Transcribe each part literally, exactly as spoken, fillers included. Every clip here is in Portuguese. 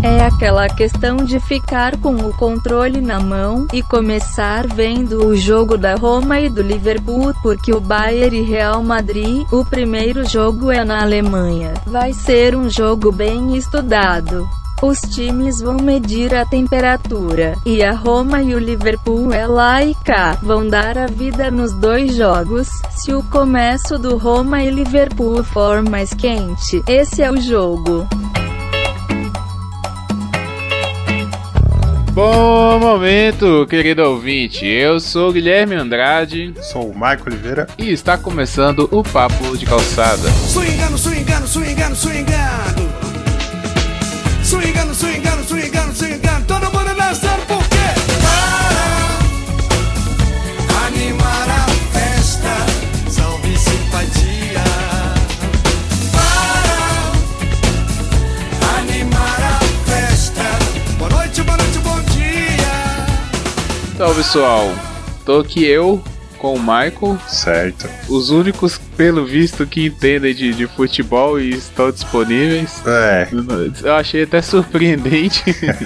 É aquela questão de ficar com o controle na mão e começar vendo o jogo da Roma e do Liverpool, porque o Bayern e Real Madrid, o primeiro jogo é na Alemanha. Vai ser um jogo bem estudado. Os times vão medir a temperatura, e a Roma e o Liverpool é lá e cá, vão dar a vida nos dois jogos. Se o começo do Roma e Liverpool for mais quente, esse é o jogo. Bom momento, querido ouvinte. Eu sou o Guilherme Andrade. Sou o Maico Oliveira. E está começando o Papo de Calçada. Swingando, swingando, swingando, swingando. Swingando, swingando, swingando, swingando. Todo mundo dançando por quê? Para animar a festa. Salve simpatia. Para animar a festa. Boa noite, boa noite, bom dia. Então, pessoal, tô aqui eu com o Michael. Certo. Os únicos, pelo visto, que entendem de, de futebol e estão disponíveis. É. Eu achei até surpreendente.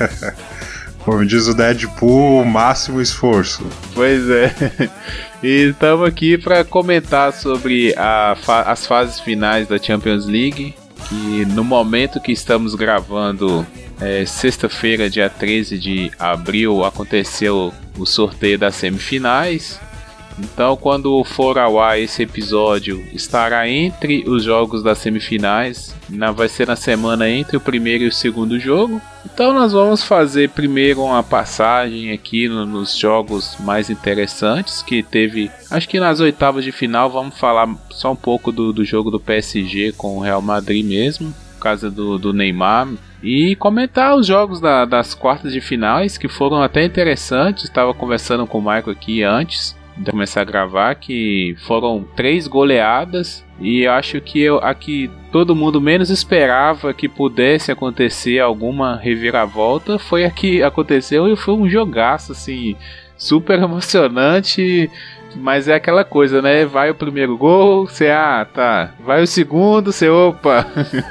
Como diz o Deadpool, máximo esforço. Pois é. E estamos aqui para comentar sobre a fa- as fases finais da Champions League. Que no momento que estamos gravando, é, sexta-feira, dia treze de abril, aconteceu o sorteio das semifinais. Então, quando for ao ar esse episódio, estará entre os jogos das semifinais. Na, vai ser na semana entre o primeiro e o segundo jogo. Então, nós vamos fazer primeiro uma passagem aqui no, nos jogos mais interessantes que teve. Acho que nas oitavas de final vamos falar só um pouco do, do jogo do P S G com o Real Madrid mesmo, por causa do, do Neymar. E comentar os jogos da, das quartas de finais, que foram até interessantes. Estava conversando com o Michael aqui antes de começar a gravar, que foram três goleadas, e eu acho que eu, aqui todo mundo menos esperava que pudesse acontecer alguma reviravolta, foi a que aconteceu, e foi um jogaço assim, super emocionante. Mas é aquela coisa, né? Vai o primeiro gol, você, ah, tá. Vai o segundo, você, opa.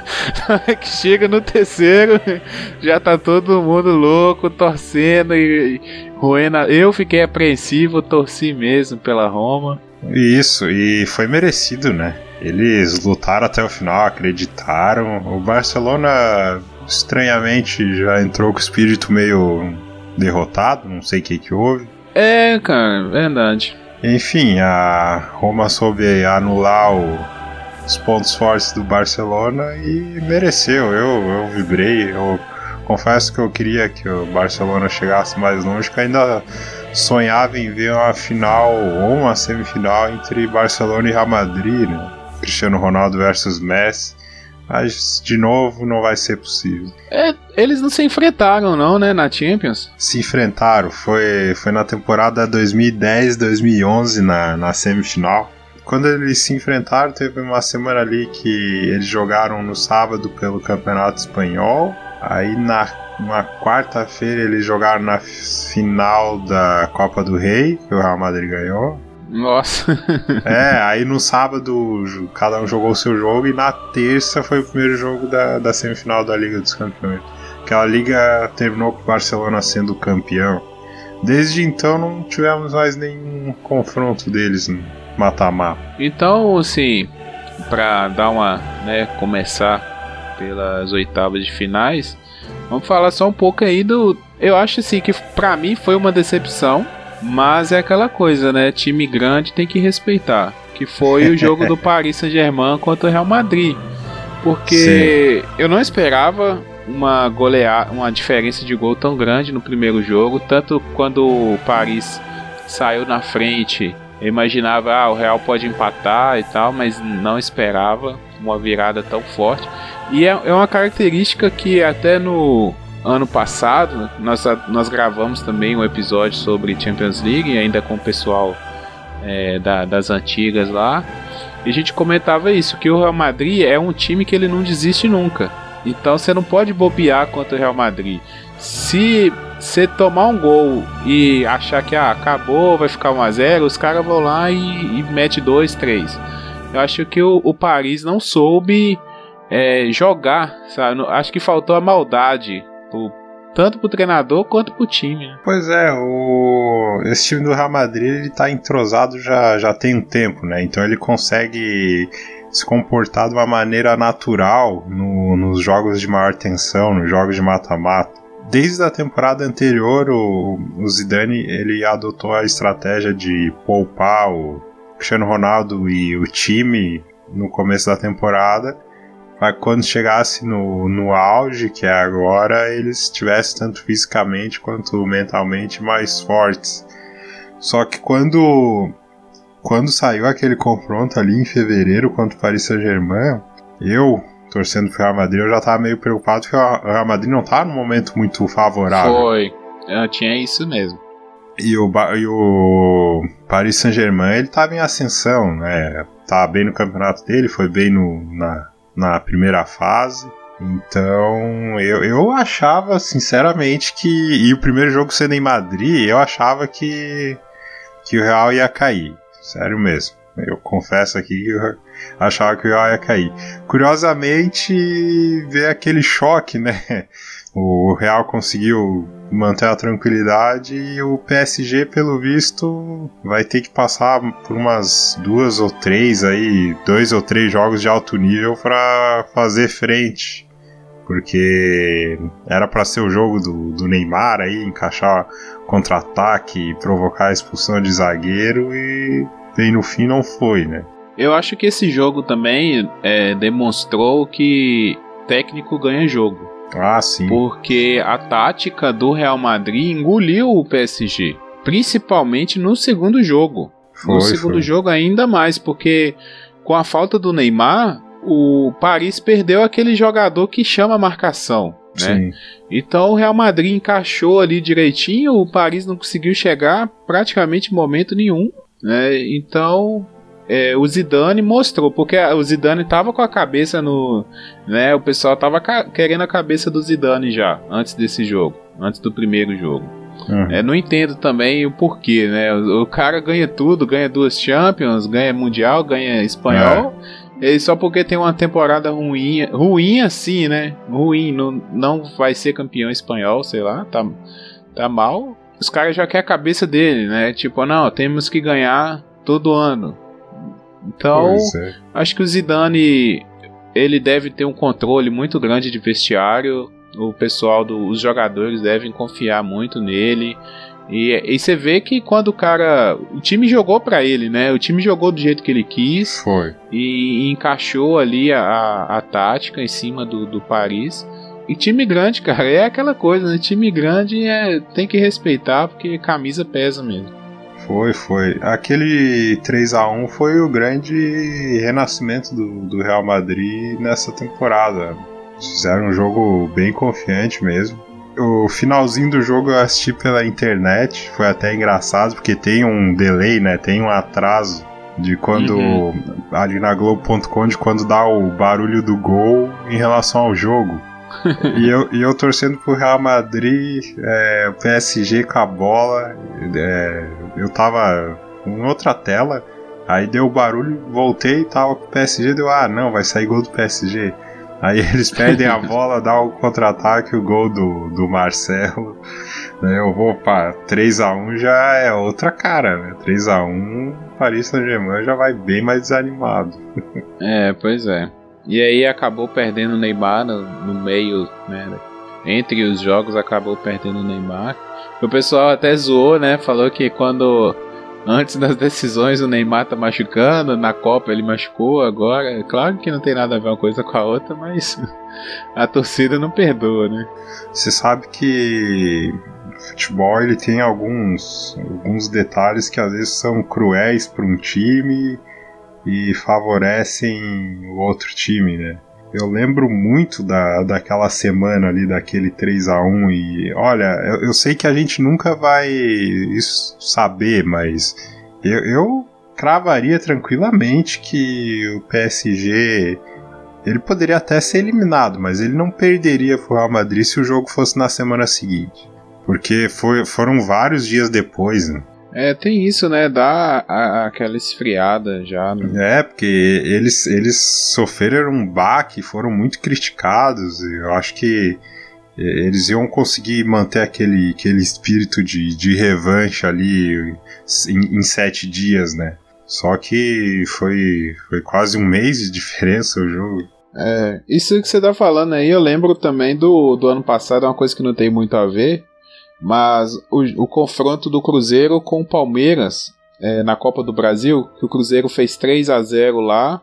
Que chega no terceiro, já tá todo mundo louco, torcendo e roendo. Eu fiquei apreensivo, torci mesmo pela Roma. Isso, e foi merecido, né? Eles lutaram até o final, acreditaram. O Barcelona, estranhamente, já entrou com o espírito meio derrotado, não sei o que que houve. É, cara, verdade. Enfim, a Roma soube anular o, os pontos fortes do Barcelona e mereceu. Eu, eu vibrei, eu confesso que eu queria que o Barcelona chegasse mais longe, que ainda sonhava em ver uma final ou uma semifinal entre Barcelona e Real Madrid, né? Cristiano Ronaldo versus Messi. Mas, de novo, não vai ser possível. É, eles não se enfrentaram, não, né, na Champions? Se enfrentaram. Foi, foi na temporada dois mil e dez, dois mil e onze, na, na semifinal. Quando eles se enfrentaram, teve uma semana ali que eles jogaram no sábado pelo Campeonato Espanhol. Aí, na, na quarta-feira, eles jogaram na final da Copa do Rei, que o Real Madrid ganhou. Nossa. É, aí no sábado cada um jogou o seu jogo e na terça foi o primeiro jogo da, da semifinal da Liga dos Campeões. Aquela liga terminou com o Barcelona sendo campeão. Desde então não tivemos mais nenhum confronto deles no mata-mata. Então, assim, pra dar uma, né, começar pelas oitavas de finais, vamos falar só um pouco aí do... Eu acho assim que pra mim foi uma decepção. Mas é aquela coisa, né? Time grande tem que respeitar. Que foi o jogo do Paris Saint-Germain contra o Real Madrid. Porque Sim. eu não esperava uma goleada, uma diferença de gol tão grande no primeiro jogo. Tanto quando o Paris saiu na frente, eu imaginava, ah, o Real pode empatar e tal, mas não esperava uma virada tão forte. E é, é uma característica que até no... ano passado, nós, nós gravamos também um episódio sobre Champions League, ainda com o pessoal é, da, das antigas lá, e a gente comentava isso, que o Real Madrid é um time que ele não desiste nunca. Então você não pode bobear contra o Real Madrid. Se você tomar um gol e achar que ah, acabou, vai ficar um a zero, os caras vão lá e, e mete dois, três. Eu acho que o, o Paris não soube é, jogar, sabe? Acho que faltou a maldade Pro, tanto pro treinador quanto pro time, né? Pois é, o... esse time do Real Madrid, ele tá entrosado já, já tem um tempo, né? Então ele consegue se comportar de uma maneira natural no, nos jogos de maior tensão, nos jogos de mata-mata. Desde a temporada anterior, o, o Zidane ele adotou a estratégia de poupar o Cristiano Ronaldo e o time no começo da temporada, para quando chegasse no, no auge, que é agora, eles estivessem tanto fisicamente quanto mentalmente mais fortes. Só que quando, quando saiu aquele confronto ali em fevereiro contra o Paris Saint-Germain, eu, torcendo pro Real Madrid, eu já tava meio preocupado porque o Real Madrid não tava num momento muito favorável. Foi, eu tinha isso mesmo. E o, e o Paris Saint-Germain, ele tava em ascensão, né? Tava bem no campeonato dele, foi bem no, na, na primeira fase. Então, eu, eu achava, sinceramente, que... E o primeiro jogo sendo em Madrid, eu achava que, que o Real ia cair. Sério mesmo. Eu confesso aqui que eu achava que o Real ia cair. Curiosamente, veio aquele choque, né? O Real conseguiu manter a tranquilidade e o P S G, pelo visto, vai ter que passar por umas duas ou três aí, dois ou três jogos de alto nível para fazer frente. Porque era para ser o jogo do, do Neymar aí, encaixar contra-ataque e provocar a expulsão de zagueiro, e bem no fim não foi, né? Eu acho que esse jogo também é, demonstrou que técnico ganha jogo. Ah, sim. Porque a tática do Real Madrid engoliu o P S G, principalmente no segundo jogo. Foi, no segundo foi. jogo ainda mais, porque com a falta do Neymar, o Paris perdeu aquele jogador que chama a marcação, né? Sim. Então o Real Madrid encaixou ali direitinho, o Paris não conseguiu chegar praticamente em momento nenhum, né? Então é, o Zidane mostrou, porque o Zidane tava com a cabeça no... né, o pessoal tava ca- querendo a cabeça do Zidane já, antes desse jogo, antes do primeiro jogo. Uhum. É, não entendo também o porquê, né? O, o cara ganha tudo, ganha duas Champions, ganha Mundial, ganha Espanhol... É. E só porque tem uma temporada ruim, ruim assim, né? Ruim, não, não vai ser campeão espanhol, sei lá, tá, tá mal. Os caras já querem a cabeça dele, né? Tipo, não, temos que ganhar todo ano. Então, É. acho que o Zidane, ele deve ter um controle muito grande de vestiário. O pessoal, do, os jogadores devem confiar muito nele. E, e você vê que quando o cara... O time jogou pra ele, né? O time jogou do jeito que ele quis. Foi. E, e encaixou ali a, a, a tática em cima do, do Paris. E time grande, cara, é aquela coisa, né? Time grande é, tem que respeitar, porque camisa pesa mesmo. Foi, foi. Aquele três a um foi o grande renascimento do, do Real Madrid nessa temporada. Fizeram um jogo bem confiante mesmo. O finalzinho do jogo eu assisti pela internet, foi até engraçado, porque tem um delay, né? Tem um atraso de quando, uhum. ali na Globo ponto com, de quando dá o barulho do gol em relação ao jogo. e, eu, e eu torcendo pro Real Madrid, é, o P S G com a bola, é, eu tava em outra tela, aí deu o barulho, voltei e tava com o P S G, deu, ah não, vai sair gol do P S G. Aí eles perdem a bola, dá o contra-ataque, o gol do, do Marcelo. Eu vou para três a um, já é outra cara, né? três a um, Paris Saint-Germain já vai bem mais desanimado. É, pois é. E aí acabou perdendo o Neymar no, no meio, né? Entre os jogos acabou perdendo o Neymar. O pessoal até zoou, né? Falou que quando... Antes das decisões o Neymar tá machucando, na Copa ele machucou agora. Claro que não tem nada a ver uma coisa com a outra, mas a torcida não perdoa, né? Você sabe que o futebol ele tem alguns, alguns detalhes que às vezes são cruéis para um time e favorecem o outro time, né? Eu lembro muito da, daquela semana ali, daquele três a um, e olha, eu, eu sei que a gente nunca vai isso saber, mas eu, eu cravaria tranquilamente que o P S G, ele poderia até ser eliminado, mas ele não perderia pro Real Madrid se o jogo fosse na semana seguinte, porque foi, foram vários dias depois, né? É, tem isso, né? Dá a, a, aquela esfriada já. Né? É, porque eles, eles sofreram um baque, foram muito criticados. Eu acho que eles iam conseguir manter aquele, aquele espírito de, de revanche ali em, em sete dias, né? Só que foi, foi quase um mês de diferença o jogo. É, isso que você tá falando aí, eu lembro também do, do ano passado, é uma coisa que não tem muito a ver, mas o, o confronto do Cruzeiro com o Palmeiras é, na Copa do Brasil, que o Cruzeiro fez três a zero lá,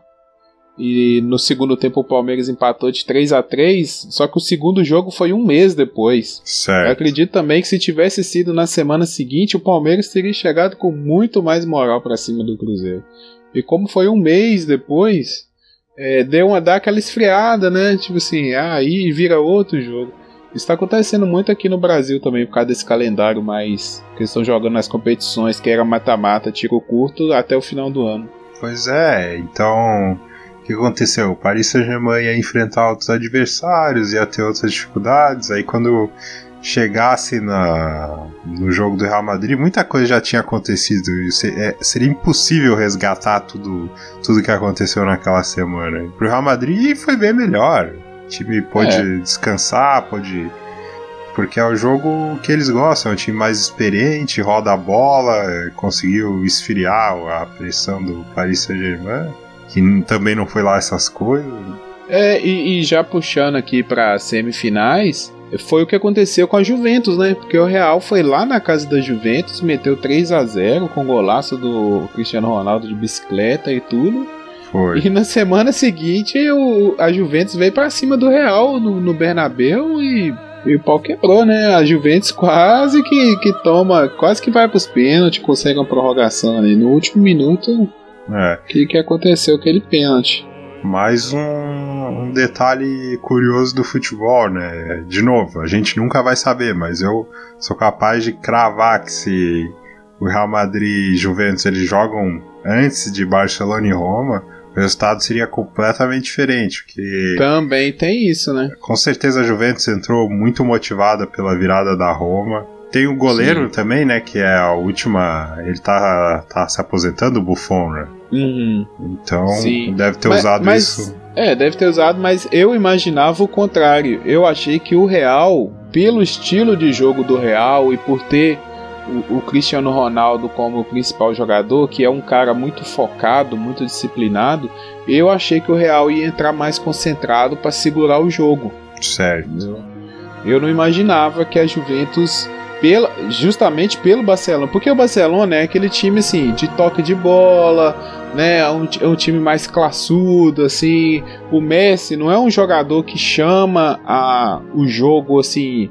e no segundo tempo o Palmeiras empatou de três a três, só que o segundo jogo foi um mês depois. Certo. Eu acredito também que se tivesse sido na semana seguinte, o Palmeiras teria chegado com muito mais moral pra cima do Cruzeiro. E como foi um mês depois, é, deu uma, dá aquela esfriada, né? Tipo assim, ah, aí vira outro jogo. Isso tá acontecendo muito aqui no Brasil também, por causa desse calendário mais que eles estão jogando nas competições, que era mata-mata, tiro curto, até o final do ano. Pois é, então... O que aconteceu? O Paris Saint-Germain ia enfrentar outros adversários, ia ter outras dificuldades. Aí quando chegasse na, no jogo do Real Madrid, muita coisa já tinha acontecido. É, seria impossível resgatar tudo, tudo que aconteceu naquela semana. Pro Real Madrid foi bem melhor. O time pôde é. descansar, pôde... Porque é o jogo que eles gostam, é um time mais experiente, roda a bola, conseguiu esfriar a pressão do Paris Saint-Germain. Que também não foi lá essas coisas. É, e, e já puxando aqui para semifinais, foi o que aconteceu com a Juventus, né? Porque o Real foi lá na casa da Juventus, meteu três a zero com golaço do Cristiano Ronaldo de bicicleta e tudo. Foi. E na semana seguinte o, a Juventus veio para cima do Real no, no Bernabéu e, e o pau quebrou, né? A Juventus quase que, que toma, quase que vai pros pênaltis, consegue uma prorrogação ali no último minuto. É. O que, que aconteceu aquele pênalti? Mais um, um detalhe curioso do futebol, né? De novo, a gente nunca vai saber, mas eu sou capaz de cravar que se o Real Madrid e Juventus eles jogam antes de Barcelona e Roma, o resultado seria completamente diferente. Porque também tem isso, né? Com certeza a Juventus entrou muito motivada pela virada da Roma. Tem o goleiro Sim. também, né? Que é a última. Ele tá, tá se aposentando, o Buffon, né? Uhum. Então Sim. deve ter mas, usado mas, isso. É, deve ter usado, mas eu imaginava o contrário. Eu achei que o Real, pelo estilo de jogo do Real e por ter o, o Cristiano Ronaldo como principal jogador, que é um cara muito focado, muito disciplinado, eu achei que o Real ia entrar mais concentrado para segurar o jogo. Certo. Eu, eu não imaginava que a Juventus... Pela, justamente pelo Barcelona, porque o Barcelona é aquele time assim, de toque de bola, né, é um, é um time mais classudo, assim. O Messi não é um jogador que chama a, o jogo assim,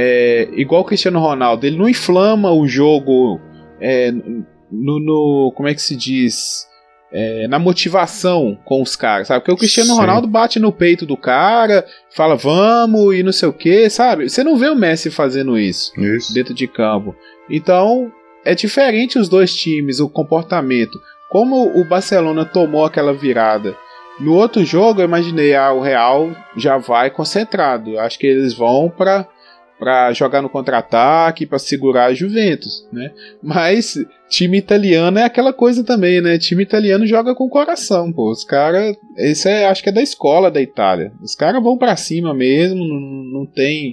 é, igual o Cristiano Ronaldo, ele não inflama o jogo é, no, no, como é que se diz, é, na motivação com os caras, sabe? Porque o Cristiano Sim. Ronaldo bate no peito do cara, fala vamos e não sei o que, sabe? Você não vê o Messi fazendo isso, isso dentro de campo. Então é diferente os dois times, o comportamento. Como o Barcelona tomou aquela virada no outro jogo, eu imaginei, ah, o Real já vai concentrado. Eu acho que eles vão para para jogar no contra-ataque, para segurar a Juventus, né? Mas time italiano é aquela coisa também, né? Time italiano joga com o coração, pô. Os caras, esse é, acho que é da escola da Itália. Os caras vão para cima mesmo, não, não tem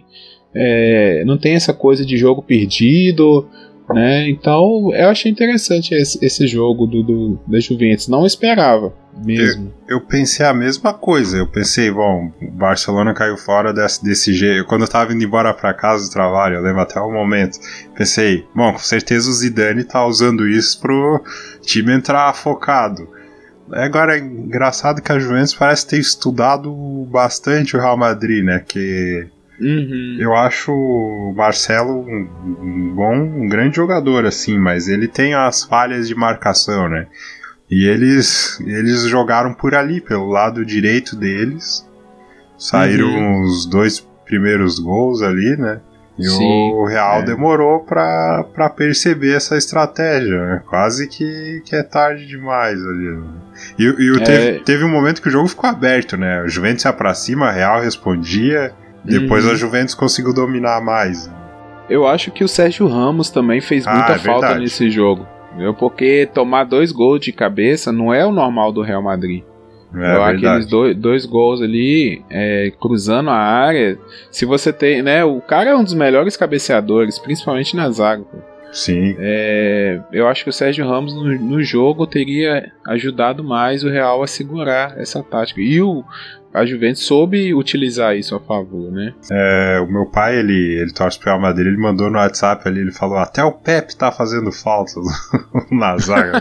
é, não tem essa coisa de jogo perdido, né? Então eu achei interessante esse, esse jogo do, do, da Juventus. Não esperava mesmo. Eu, eu pensei a mesma coisa. Eu pensei, bom, o Barcelona caiu fora desse, desse jeito. Quando eu tava indo embora pra casa do trabalho, eu lembro até o momento, pensei, bom, com certeza o Zidane tá usando isso pro time entrar focado. Agora é engraçado que a Juventus parece ter estudado bastante o Real Madrid, né? Que Uhum. eu acho o Marcelo um, um bom, um grande jogador, assim, mas ele tem as falhas de marcação, né? E eles, eles jogaram por ali, pelo lado direito deles. Saíram uhum. os dois primeiros gols ali, né? E Sim, o Real é. demorou pra, pra perceber essa estratégia, né? Quase que, que é tarde demais ali. Né? E, e o é. teve, teve um momento que o jogo ficou aberto, né? O Juventus ia pra cima, a Real respondia. Depois uhum. a Juventus conseguiu dominar mais. Eu acho que o Sérgio Ramos também fez muita ah, é falta verdade. nesse jogo. Porque tomar dois gols de cabeça não é o normal do Real Madrid. É, eu, aqueles dois, dois gols ali, é, cruzando a área. Se você tem, né? O cara é um dos melhores cabeceadores, principalmente na zaga. Pô. Sim. É, eu acho que o Sérgio Ramos no, no jogo teria ajudado mais o Real a segurar essa tática. E o, a Juventus soube utilizar isso a favor, né? É, o meu pai, ele, ele torce pro Real Madrid, ele mandou no WhatsApp ali, ele falou, até o Pepe tá fazendo falta na zaga.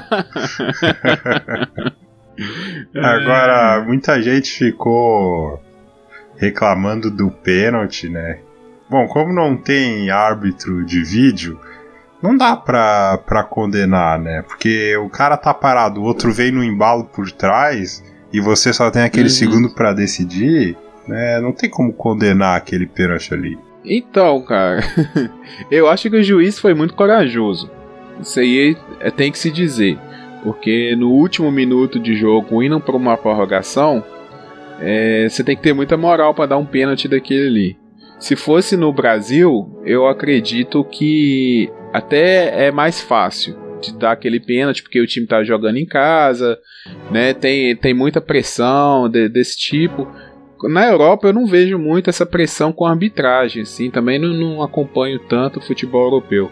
Agora, muita gente ficou reclamando do pênalti, né? Bom, como não tem árbitro de vídeo, não dá pra, pra condenar, né? Porque o cara tá parado, o outro vem no embalo por trás e você só tem aquele uhum. segundo pra decidir, né? Não tem como condenar aquele pênalti ali. Então, cara, eu acho que o juiz foi muito corajoso. Isso aí é, tem que se dizer. Porque no último minuto de jogo, indo para uma prorrogação, é, você tem que ter muita moral para dar um pênalti daquele ali. Se fosse no Brasil, eu acredito que até é mais fácil de dar aquele pênalti, porque o time tá jogando em casa, né? Tem, tem muita pressão de, desse tipo. Na Europa eu não vejo muito essa pressão com a arbitragem, assim, também não, não acompanho tanto o futebol europeu.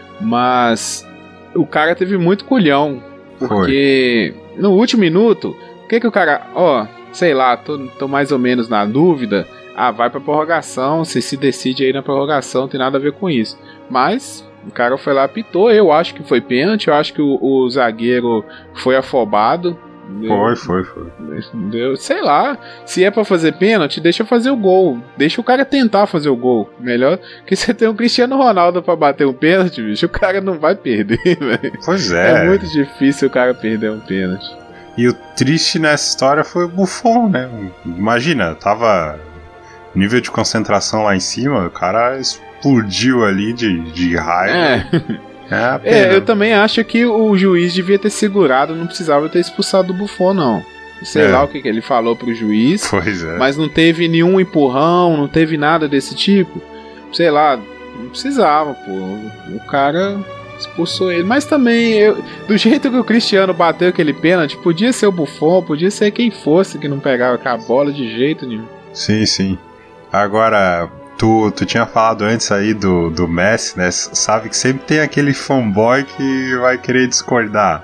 Mas o cara teve muito culhão. Porque Foi. no último minuto, o que que o cara, ó, sei lá, tô, tô mais ou menos na dúvida, ah, vai pra prorrogação, você se decide aí na prorrogação, não tem nada a ver com isso. Mas o cara foi lá, apitou, eu acho que foi pênalti, eu acho que o, o zagueiro foi afobado. Foi, foi, foi. Deu, sei lá, se é pra fazer pênalti, deixa fazer o gol. Deixa o cara tentar fazer o gol. Melhor que você tem um Cristiano Ronaldo pra bater um pênalti, bicho, o cara não vai perder, velho. Pois é. É muito difícil o cara perder um pênalti. E o triste nessa história foi o Buffon, né? Imagina, tava nível de concentração lá em cima, o cara explodiu ali de, de raiva. É. É, é, eu também acho que o juiz devia ter segurado, não precisava ter expulsado o Buffon, não. Sei é. lá o que, que ele falou pro juiz, pois é. mas não teve nenhum empurrão, não teve nada desse tipo. Sei lá, não precisava, pô. O cara expulsou ele. Mas também, eu, do jeito que o Cristiano bateu aquele pênalti, podia ser o Buffon, podia ser quem fosse que não pegava com a bola de jeito nenhum. Sim, sim. Agora... Tu, tu tinha falado antes aí do, do Messi, né? Sabe que sempre tem aquele fanboy que vai querer discordar.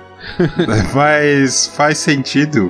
Mas faz sentido.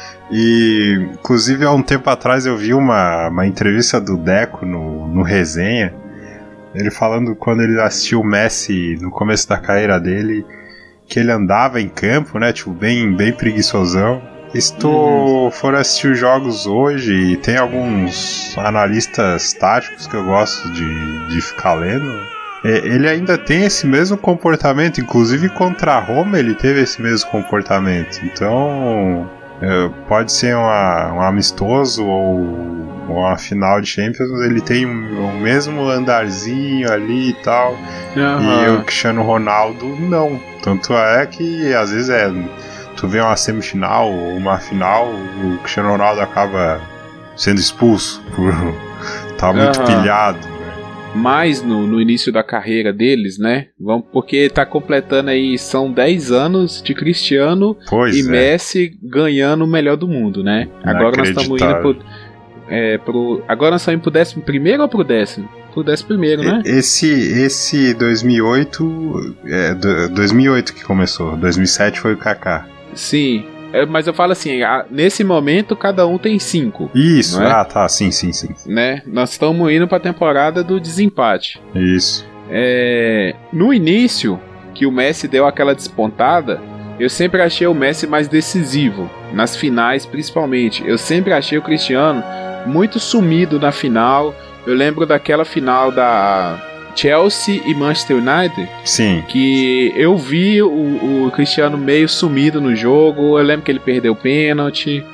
E, inclusive, há um tempo atrás eu vi uma, uma entrevista do Deco no, no Resenha. Ele falando quando ele assistiu o Messi no começo da carreira dele, que ele andava em campo, né? Tipo, bem, bem preguiçosão. E se tu uhum. for assistir os jogos hoje, e tem alguns analistas táticos que eu gosto de, de ficar lendo, ele ainda tem esse mesmo comportamento, inclusive contra a Roma ele teve esse mesmo comportamento. Então, é, pode ser uma, um amistoso ou uma final de Champions, ele tem o um, um mesmo andarzinho ali e tal, uhum. e o Cristiano Ronaldo não. Tanto é que às vezes é... Tu vê uma semifinal ou uma final, o Cristiano Ronaldo acaba sendo expulso por tá muito uhum. pilhado, né? Mais no, no início da carreira deles, né? Vamos, porque tá completando aí, são dez anos de Cristiano pois e é. Messi ganhando o melhor do mundo, né? Agora nós estamos indo pro, é, pro. Agora nós estamos indo pro décimo primeiro ou pro décimo? Pro décimo primeiro, né? Esse, esse dois mil e oito. É, dois mil e oito que começou, dois mil e sete foi o Kaká. Sim, é, mas eu falo assim, a, nesse momento cada um tem cinco. Isso, não é? ah tá, sim, sim, sim. Né? Nós estamos indo pra temporada do desempate. Isso. É, no início, que o Messi deu aquela despontada, eu sempre achei o Messi mais decisivo, nas finais principalmente. Eu sempre achei o Cristiano muito sumido na final. Eu lembro daquela final da Chelsea e Manchester United. Sim. Que eu vi o, o Cristiano meio sumido no jogo. Eu lembro que ele perdeu o pênalti.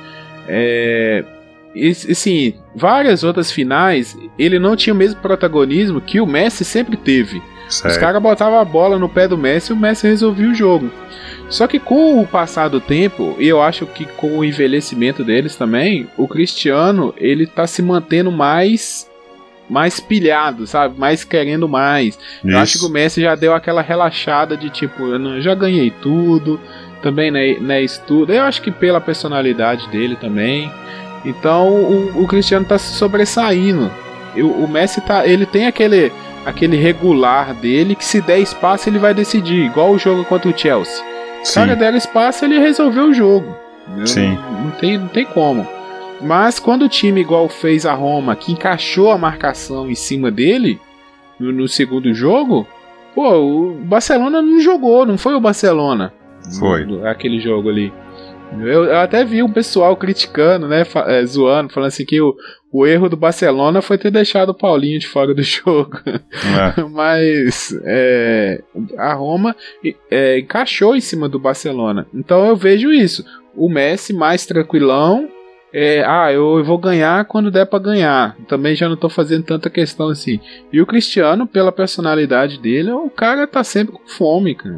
É, e, assim, várias outras finais, ele não tinha o mesmo protagonismo que o Messi sempre teve. Certo. Os caras botavam a bola no pé do Messi e o Messi resolvia o jogo. Só que com o passar do tempo, e eu acho que com o envelhecimento deles também, o Cristiano, ele tá se mantendo mais... mais pilhado, sabe? Mais querendo mais. Isso. Eu acho que o Messi já deu aquela relaxada de tipo, eu não, já ganhei tudo, também né, né, estudo. Eu acho que pela personalidade dele também. Então o, o Cristiano tá se sobressaindo. Eu, o Messi tá, ele tem aquele, aquele regular dele que se der espaço ele vai decidir, igual o jogo contra o Chelsea. Se o cara der espaço ele resolveu o jogo. Sim. Não, não, tem, não tem como. Mas quando o time igual fez a Roma, que encaixou a marcação em cima dele no, no segundo jogo, pô, o Barcelona não jogou, não foi o Barcelona. Foi. No, aquele jogo ali. Eu, eu até vi um pessoal criticando, né, fa- é, zoando, falando assim que o, o erro do Barcelona foi ter deixado o Paulinho de fora do jogo. É. Mas é, a Roma é, encaixou em cima do Barcelona. Então eu vejo isso. O Messi mais tranquilão. É, ah, eu vou ganhar quando der pra ganhar. Também já não tô fazendo tanta questão assim. E o Cristiano, pela personalidade dele, o cara tá sempre com fome, cara.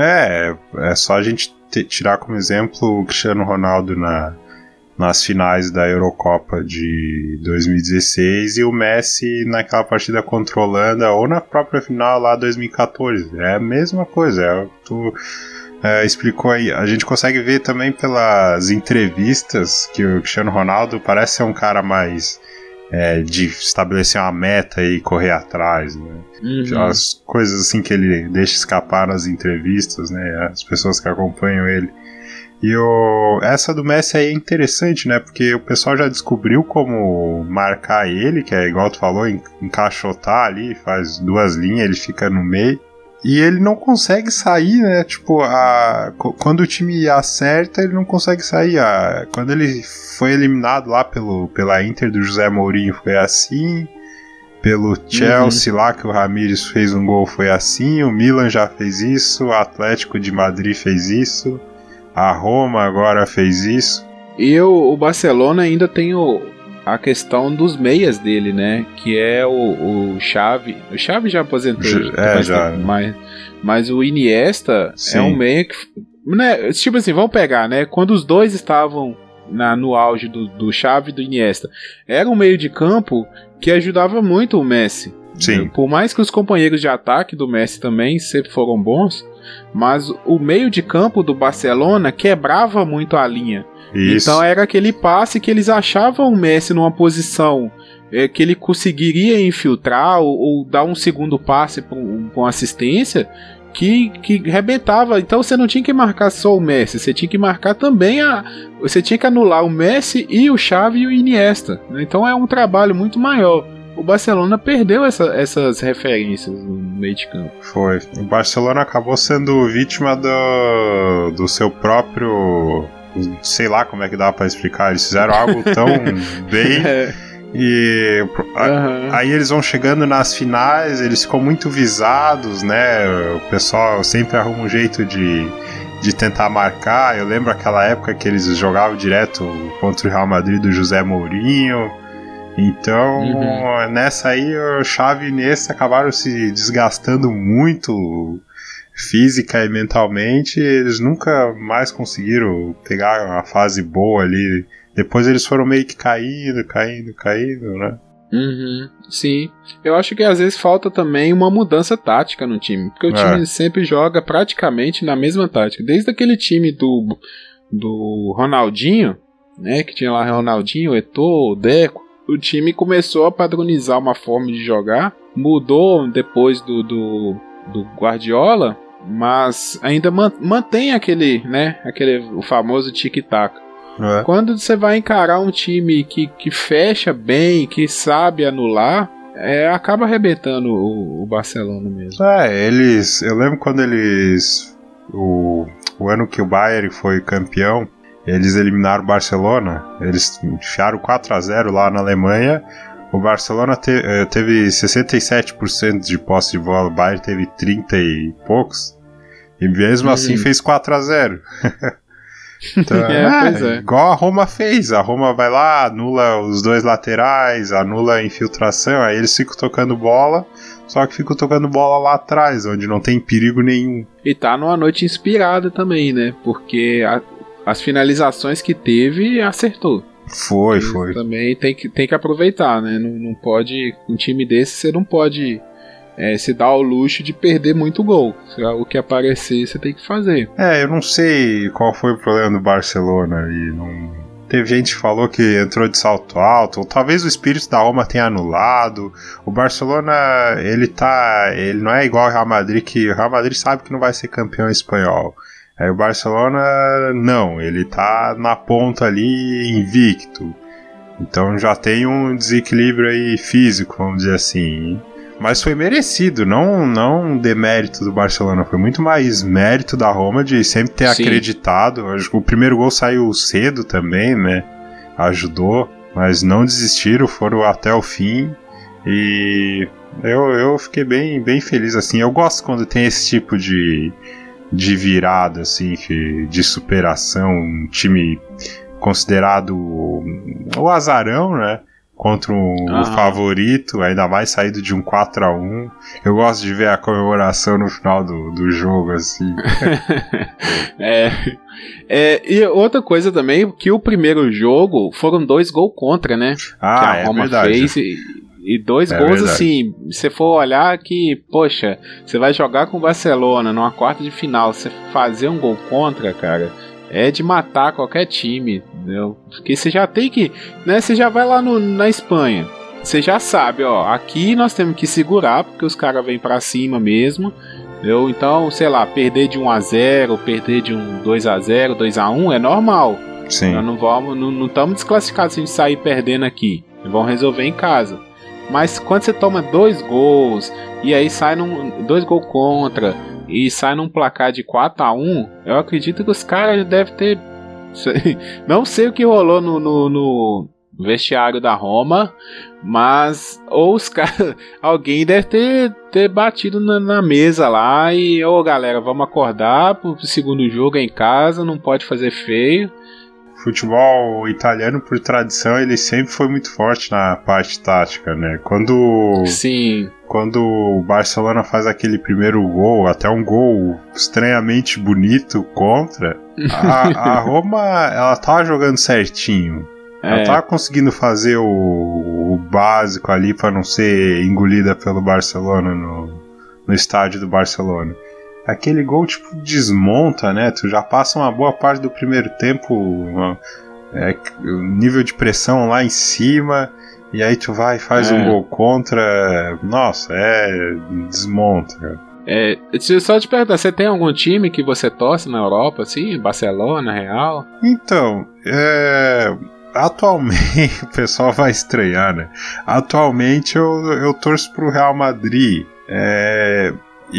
É, é só a gente t- tirar como exemplo o Cristiano Ronaldo na, nas finais da Eurocopa de dois mil e dezesseis e o Messi naquela partida contra a Holanda ou na própria final lá dois mil e catorze. É a mesma coisa, é, tu é, explicou aí. A gente consegue ver também pelas entrevistas que o Cristiano Ronaldo parece ser um cara mais é, de estabelecer uma meta e correr atrás, né? Uhum. As coisas assim que ele deixa escapar nas entrevistas, né? As pessoas que acompanham ele. E o, essa do Messi aí é interessante, né? Porque o pessoal já descobriu como marcar ele, que é igual tu falou, encaixotar ali, faz duas linhas, ele fica no meio. E ele não consegue sair, né? Tipo, a, quando o time acerta, ele não consegue sair. A, quando ele foi eliminado lá pelo, pela Inter do José Mourinho foi assim. Pelo Chelsea uhum. lá, que o Ramires fez um gol, foi assim. O Milan já fez isso. O Atlético de Madrid fez isso. A Roma agora fez isso. E o, o Barcelona ainda tem o, a questão dos meias dele, né? Que é o, o Xavi. O Xavi já aposentou. É, já. Tempo, mas, mas o Iniesta Sim. é um meia que... Né, tipo assim, vamos pegar, né? Quando os dois estavam na, no auge do, do Xavi e do Iniesta, era um meio de campo que ajudava muito o Messi. Sim. Por mais que os companheiros de ataque do Messi também sempre foram bons, mas o meio de campo do Barcelona quebrava muito a linha. Isso. Então era aquele passe que eles achavam o Messi numa posição é, que ele conseguiria infiltrar ou, ou dar um segundo passe com assistência que, que rebentava. Então você não tinha que marcar só o Messi, você tinha que marcar também a... Você tinha que anular o Messi e o Xavi e o Iniesta. Então é um trabalho muito maior. O Barcelona perdeu essa, essas referências no meio de campo. Foi. O Barcelona acabou sendo vítima do, do seu próprio... Sei lá como é que dá pra explicar. Eles fizeram algo tão bem... É. E a, uhum. aí eles vão chegando nas finais, eles ficam muito visados, né? O pessoal sempre arruma um jeito de, de tentar marcar. Eu lembro aquela época que eles jogavam direto contra o Real Madrid do José Mourinho. Então, uhum. nessa aí, o Xavi e Iniesta acabaram se desgastando muito física e mentalmente. Eles nunca mais conseguiram pegar uma fase boa ali. Depois eles foram meio que caindo, caindo, caindo, né? Uhum, sim. Eu acho que às vezes falta também uma mudança tática no time. Porque o time é. sempre joga praticamente na mesma tática. Desde aquele time do, do Ronaldinho, né? Que tinha lá Ronaldinho, Eto'o, Deco. O time começou a padronizar uma forma de jogar. Mudou depois do, do, do Guardiola. Mas ainda mantém aquele, né? Aquele, o famoso tic-tac. É. Quando você vai encarar um time que, que fecha bem, que sabe anular, é, acaba arrebentando o, o Barcelona mesmo. É, eles... Eu lembro quando eles... O, o ano que o Bayern foi campeão, eles eliminaram o Barcelona, eles enfiaram quatro a zero lá na Alemanha. O Barcelona te, teve sessenta e sete por cento de posse de bola, o Bayern teve trinta e poucos, e mesmo uhum. assim fez quatro a zero. Então, é, é, pois é. Igual a Roma fez. A Roma vai lá, anula os dois laterais, anula a infiltração, aí eles ficam tocando bola, só que ficam tocando bola lá atrás, onde não tem perigo nenhum. E tá numa noite inspirada também, né? Porque a, as finalizações que teve, acertou. Foi, e foi. Também tem que, tem que aproveitar, né? Não, não pode, um time desse você não pode é, se dá ao luxo de perder muito gol. O que aparecer, você tem que fazer. É, eu não sei qual foi o problema do Barcelona e não... Teve gente que falou que entrou de salto alto, ou talvez o espírito da Roma tenha anulado. O Barcelona, ele tá, ele não é igual ao Real Madrid, que o Real Madrid sabe que não vai ser campeão espanhol. Aí o Barcelona, não, ele tá na ponta ali, invicto. Então já tem um desequilíbrio aí físico, vamos dizer assim. Mas foi merecido, não, não demérito do Barcelona, foi muito mais mérito da Roma de sempre ter Sim. acreditado. O primeiro gol saiu cedo também, né? Ajudou, mas não desistiram, foram até o fim. E eu, eu fiquei bem, bem feliz, assim. Eu gosto quando tem esse tipo de, de virada, assim, de superação, um time considerado o azarão, né? Contra o ah. favorito, ainda mais saído de um quatro a um. Eu gosto de ver a comemoração no final do, do jogo, assim. é, é, e outra coisa também, que o primeiro jogo foram dois gols contra, né? Ah, que a é Roma verdade. fez e, e dois é gols verdade. assim, se você for olhar que, poxa, você vai jogar com o Barcelona numa quarta de final, você fazer um gol contra, cara... É de matar qualquer time, entendeu? Porque você já tem que... Né, você já vai lá no, na Espanha. Você já sabe, ó. Aqui nós temos que segurar, porque os caras vêm pra cima mesmo. Entendeu? Então, sei lá, perder de um a zero, perder de um dois a zero, dois a um é normal. Sim. Nós não vamos, não estamos desclassificados se a gente sair perdendo aqui. Vamos resolver em casa. Mas quando você toma dois gols, e aí sai num, dois gols contra... e sai num placar de quatro a um, eu acredito que os caras devem ter... Não sei o que rolou no, no, no vestiário da Roma, mas ou os caras... alguém deve ter, ter batido na, na mesa lá e, ô oh, galera, vamos acordar pro segundo jogo em casa, não pode fazer feio. Futebol italiano, por tradição, ele sempre foi muito forte na parte tática, né? Quando... Sim... Quando o Barcelona faz aquele primeiro gol, até um gol estranhamente bonito contra, a, a Roma, ela tava jogando certinho. É. Ela tava conseguindo fazer o, o básico ali para não ser engolida pelo Barcelona no, no estádio do Barcelona. Aquele gol, tipo, desmonta, né? Tu já passa uma boa parte do primeiro tempo, uma, é, nível de pressão lá em cima... E aí tu vai e faz é. um gol contra... Nossa, é... desmonta, cara. É, só te perguntar, você tem algum time que você torce na Europa, assim? Barcelona, Real? Então, é... atualmente... o pessoal vai estranhar, né? Atualmente eu, eu torço pro Real Madrid. É...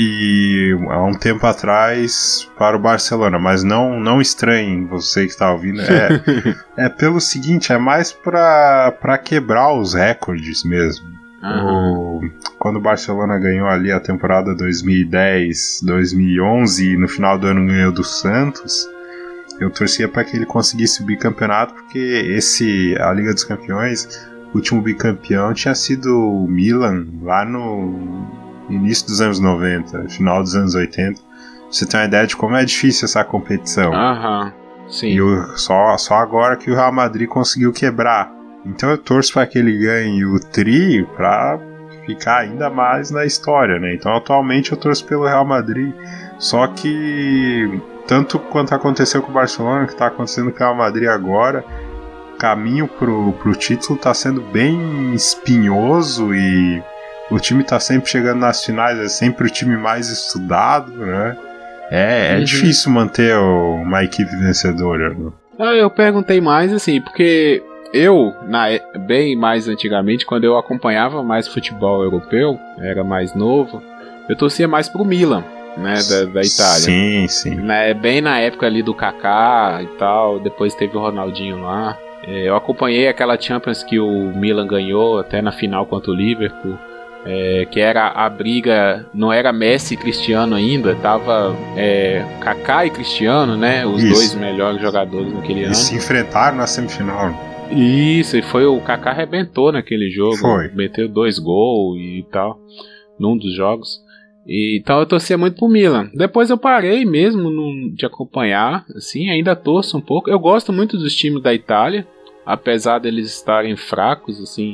E há um tempo atrás para o Barcelona, mas não, não estranhem você que está ouvindo. É, é pelo seguinte, é mais para quebrar os recordes mesmo. Uhum. O, quando o Barcelona ganhou ali a temporada dois mil e dez, dois mil e onze e no final do ano ganhou do Santos, eu torcia para que ele conseguisse o bicampeonato, porque esse, a Liga dos Campeões, o último bicampeão tinha sido o Milan lá no... início dos anos noventa, final dos anos oitenta. Você tem uma ideia de como é difícil essa competição. Aham, sim. E o, só, só agora que o Real Madrid conseguiu quebrar. Então eu torço para que ele ganhe o tri para ficar ainda mais na história, né? Então atualmente eu torço pelo Real Madrid. Só que tanto quanto aconteceu com o Barcelona, que está acontecendo com o Real Madrid agora, o caminho pro, pro título está sendo bem espinhoso e o time tá sempre chegando nas finais, é sempre o time mais estudado, né? É, é uhum. difícil manter o, uma equipe vencedora, né? Ah, eu perguntei mais assim, porque eu, na, bem mais antigamente, quando eu acompanhava mais futebol europeu, era mais novo, eu torcia mais pro Milan, né, da, da Itália. Sim, sim. Né, bem na época ali do Kaká e tal, depois teve o Ronaldinho lá. Eu acompanhei aquela Champions que o Milan ganhou, até na final contra o Liverpool. É, que era a briga, não era Messi e Cristiano ainda, tava é, Kaká e Cristiano, né, os Isso. dois melhores jogadores naquele Eles ano. se enfrentaram na semifinal. Isso, e foi o Kaká arrebentou naquele jogo, foi. Meteu dois gols e tal, num dos jogos. E, então eu torcia muito pro Milan. Depois eu parei mesmo no, de acompanhar, assim, ainda torço um pouco. Eu gosto muito dos times da Itália, apesar deles estarem fracos, assim.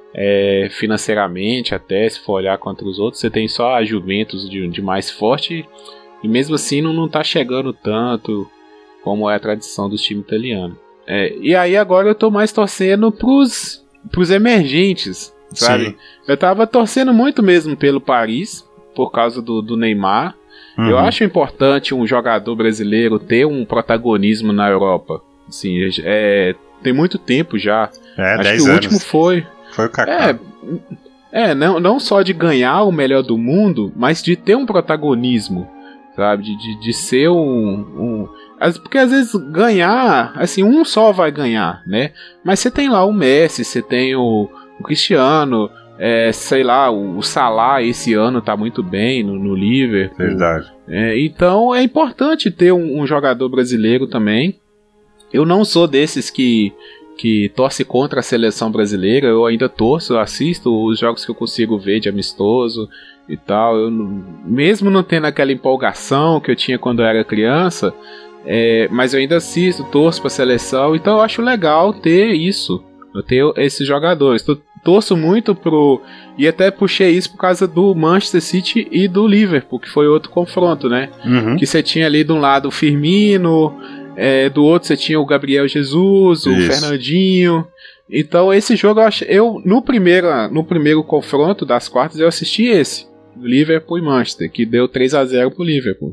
é, financeiramente até, se for olhar contra os outros. Você tem só a Juventus de, de mais forte e mesmo assim não, não tá chegando tanto como é a tradição dos times italianos. É, e aí agora eu tô mais torcendo pros, pros emergentes, sabe? Sim. Eu tava torcendo muito mesmo pelo Paris, por causa do, do Neymar. Uhum. Eu acho importante um jogador brasileiro ter um protagonismo na Europa. Assim, é, tem muito tempo já. É, acho dez que o anos. último foi... Foi o Kaká. É, é não, não só de ganhar o melhor do mundo, mas de ter um protagonismo, sabe? De, de, de ser um... um porque às vezes ganhar, assim, um só vai ganhar, né? Mas você tem lá o Messi, você tem o, o Cristiano, é, sei lá, o, o Salah esse ano tá muito bem no, no Liverpool. Verdade. É, então é importante ter um, um jogador brasileiro também. Eu não sou desses que, que torce contra a seleção brasileira, eu ainda torço, eu assisto os jogos que eu consigo ver de amistoso e tal. Eu, mesmo não tendo aquela empolgação que eu tinha quando eu era criança... É, mas eu ainda assisto, torço pra seleção, então eu acho legal ter isso, eu ter esses jogadores. Eu torço muito pro. E até puxei isso por causa do Manchester City e do Liverpool, que foi outro confronto, né? Uhum. Que você tinha ali de um lado o Firmino, é, do outro você tinha o Gabriel Jesus, o isso. Fernandinho. Então esse jogo eu acho. Eu, no, primeiro, no primeiro confronto das quartas, eu assisti esse, Liverpool e Manchester, que deu três a zero pro Liverpool.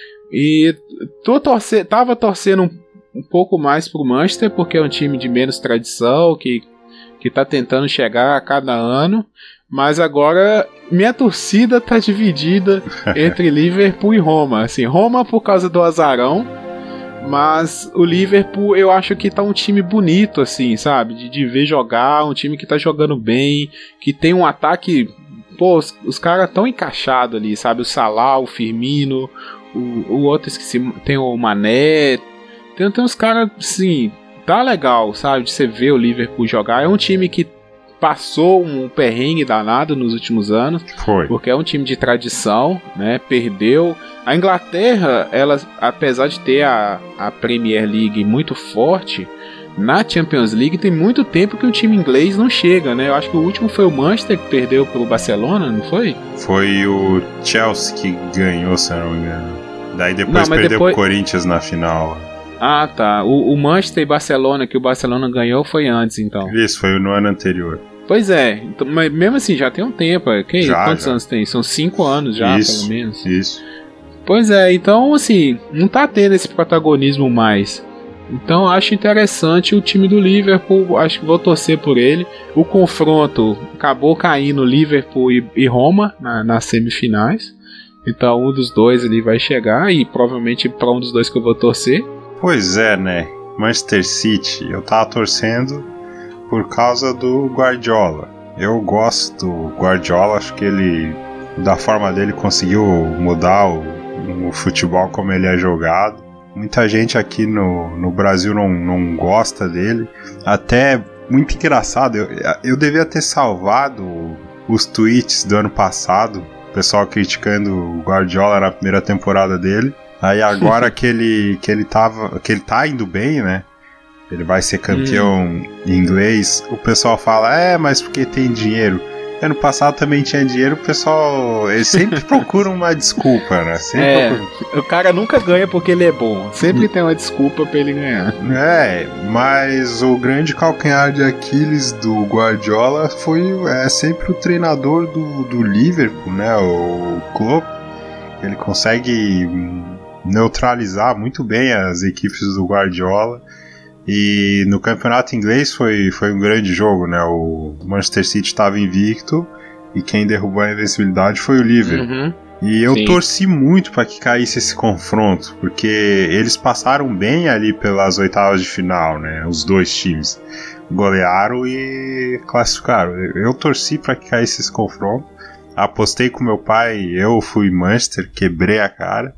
E tô torce, tava torcendo um, um pouco mais pro Manchester, porque é um time de menos tradição, que, que tá tentando chegar a cada ano. Mas agora minha torcida tá dividida entre Liverpool e Roma. Assim, Roma por causa do azarão, mas o Liverpool eu acho que tá um time bonito, assim, sabe? De, de ver jogar, um time que tá jogando bem, que tem um ataque... Pô, os, os caras tão encaixados ali, sabe? O Salah, o Firmino... O, o outro esqueci, tem o Mané, tem, tem uns caras, assim, tá legal, sabe, de você ver o Liverpool jogar. É um time que passou um perrengue danado nos últimos anos, Foi. porque é um time de tradição, né, perdeu. A Inglaterra, ela, apesar de ter a, a Premier League muito forte, na Champions League tem muito tempo que o time inglês não chega, né? Eu acho que o último foi o Manchester que perdeu pro Barcelona, não foi? Foi o Chelsea que ganhou, se eu não me engano. Daí depois não, perdeu depois... pro Corinthians na final. Ah, tá. O, o Manchester e Barcelona, que o Barcelona ganhou, foi antes, então. Isso, foi no ano anterior. Pois é, então, mas mesmo assim, já tem um tempo. Que, já, quantos já. anos tem? São cinco anos já, isso, pelo menos. Isso. Pois é, então, assim, não tá tendo esse protagonismo mais. Então acho interessante o time do Liverpool, acho que vou torcer por ele. O confronto acabou caindo Liverpool e, e Roma na, nas semifinais. Então um dos dois ali vai chegar e provavelmente para um dos dois que eu vou torcer. Pois é, né? Manchester City, eu tava torcendo por causa do Guardiola. Eu gosto do Guardiola, acho que ele, da forma dele, conseguiu mudar o, o futebol como ele é jogado. Muita gente aqui no, no Brasil não, não gosta dele. Até muito engraçado, eu, eu devia ter salvado os tweets do ano passado, o pessoal criticando o Guardiola na primeira temporada dele. Aí agora que, ele, que, ele tava, que ele tá indo bem, né? Ele vai ser campeão hum. inglês. O pessoal fala, é, mas porque tem dinheiro. Ano passado também tinha dinheiro, o pessoal, eles sempre procuram uma desculpa, né? Sempre é, procuram... o cara nunca ganha porque ele é bom, sempre tem uma desculpa pra ele ganhar. É, mas o grande calcanhar de Aquiles do Guardiola foi é, sempre o treinador do, do Liverpool, né? O Klopp. Ele consegue neutralizar muito bem as equipes do Guardiola. E no campeonato inglês foi, foi um grande jogo, né? O Manchester City estava invicto e quem derrubou a invencibilidade foi o Liverpool. Uhum. E eu Sim. torci muito para que caísse esse confronto, porque eles passaram bem ali pelas oitavas de final, né? Os dois times golearam e classificaram. Eu torci para que caísse esse confronto. Apostei com meu pai, eu fui Manchester, quebrei a cara.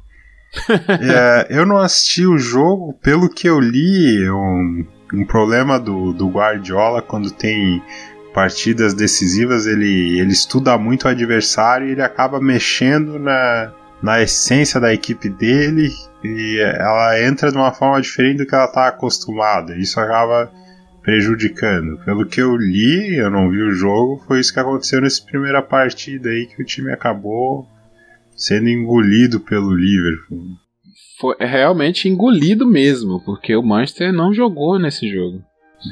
é, eu não assisti o jogo, pelo que eu li, um, um problema do, do Guardiola quando tem partidas decisivas, ele, ele estuda muito o adversário e ele acaba mexendo na, na essência da equipe dele e ela entra de uma forma diferente do que ela está acostumada. Isso acaba prejudicando. Pelo que eu li, eu não vi o jogo, foi isso que aconteceu nessa primeira partida aí, que o time acabou sendo engolido pelo Liverpool. Foi realmente engolido mesmo, porque o Manchester não jogou nesse jogo.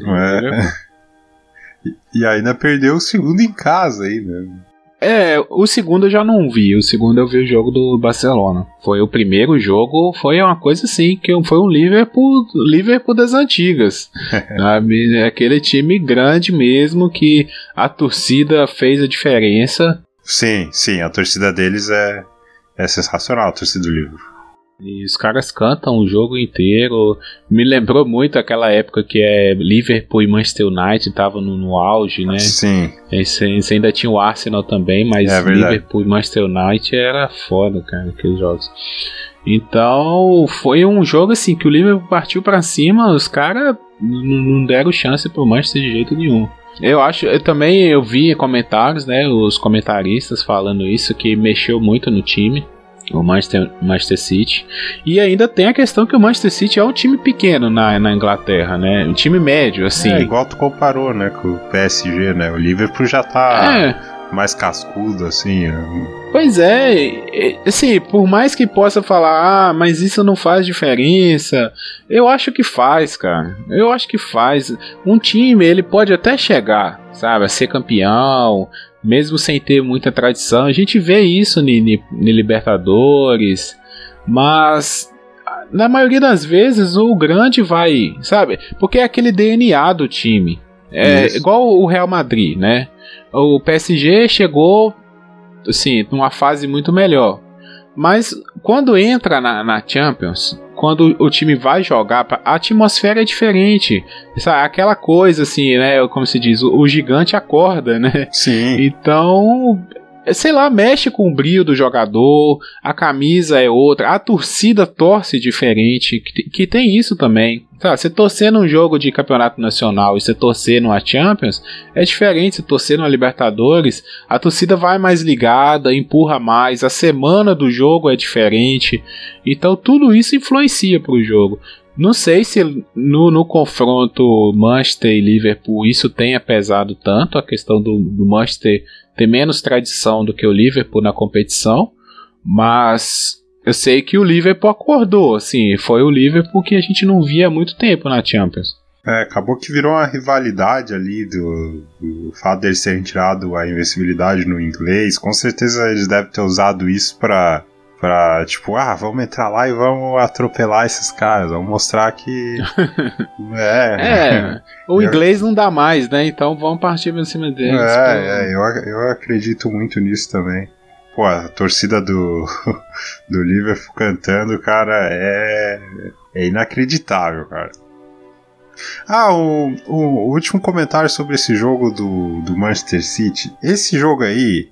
É. E, e ainda perdeu o segundo em casa aí, né? É, o segundo eu já não vi, o segundo eu vi o jogo do Barcelona. Foi o primeiro jogo, foi uma coisa assim, que foi um Liverpool, Liverpool das antigas. Sabe? Aquele time grande mesmo, que a torcida fez a diferença. Sim, sim, a torcida deles é, é sensacional, a torcida do Liverpool. E os caras cantam o jogo inteiro. Me lembrou muito aquela época que é Liverpool e Manchester United estavam no, no auge, né? Sim. Esse, esse ainda tinha o Arsenal também, mas é Liverpool e Manchester United era foda, cara, aqueles jogos. Então foi um jogo assim que o Liverpool partiu pra cima, os caras não deram chance pro Manchester de jeito nenhum. Eu acho, eu também eu vi comentários, né, os comentaristas falando isso, que mexeu muito no time, o Manchester, Manchester City. E ainda tem a questão que o Manchester City é um time pequeno na, na Inglaterra, né? Um time médio, assim. É, igual tu comparou, né, com o P S G, né? O Liverpool já tá é. mais cascudo, assim. Pois é, assim, por mais que possa falar, ah, mas isso não faz diferença, eu acho que faz, cara. Eu acho que faz. Um time, ele pode até chegar, sabe, a ser campeão, mesmo sem ter muita tradição. A gente vê isso em Libertadores, mas na maioria das vezes o grande vai, sabe? Porque é aquele D N A do time. É isso. Igual o Real Madrid, né? O P S G chegou, assim, numa fase muito melhor. Mas quando entra na, na Champions, quando o time vai jogar, a atmosfera é diferente. Sabe? Aquela coisa assim, né? Como se diz, o, o gigante acorda, né? Sim. Então, sei lá, mexe com o brilho do jogador, a camisa é outra, a torcida torce diferente, que, que tem isso também. Tá, você torcer num jogo de campeonato nacional e você torcer numa Champions é diferente. Você torcer numa Libertadores, a torcida vai mais ligada, empurra mais, a semana do jogo é diferente, então tudo isso influencia pro jogo. Não sei se no, no confronto Manchester e Liverpool isso tenha pesado tanto, a questão do, do Manchester ter menos tradição do que o Liverpool na competição, mas eu sei que o Liverpool acordou, assim, foi o Liverpool que a gente não via há muito tempo na Champions. É, acabou que virou uma rivalidade ali do, do fato deles terem tirado a invencibilidade no inglês. Com certeza eles devem ter usado isso pra, pra tipo, ah, vamos entrar lá e vamos atropelar esses caras, vamos mostrar que... é, é, o inglês não dá mais, né, então vamos partir pra cima deles. É, é eu, eu acredito muito nisso também. Pô, a torcida do, do Liverpool cantando, cara, é, é inacreditável, cara. Ah, o, o, o último comentário sobre esse jogo do, do Manchester City. Esse jogo aí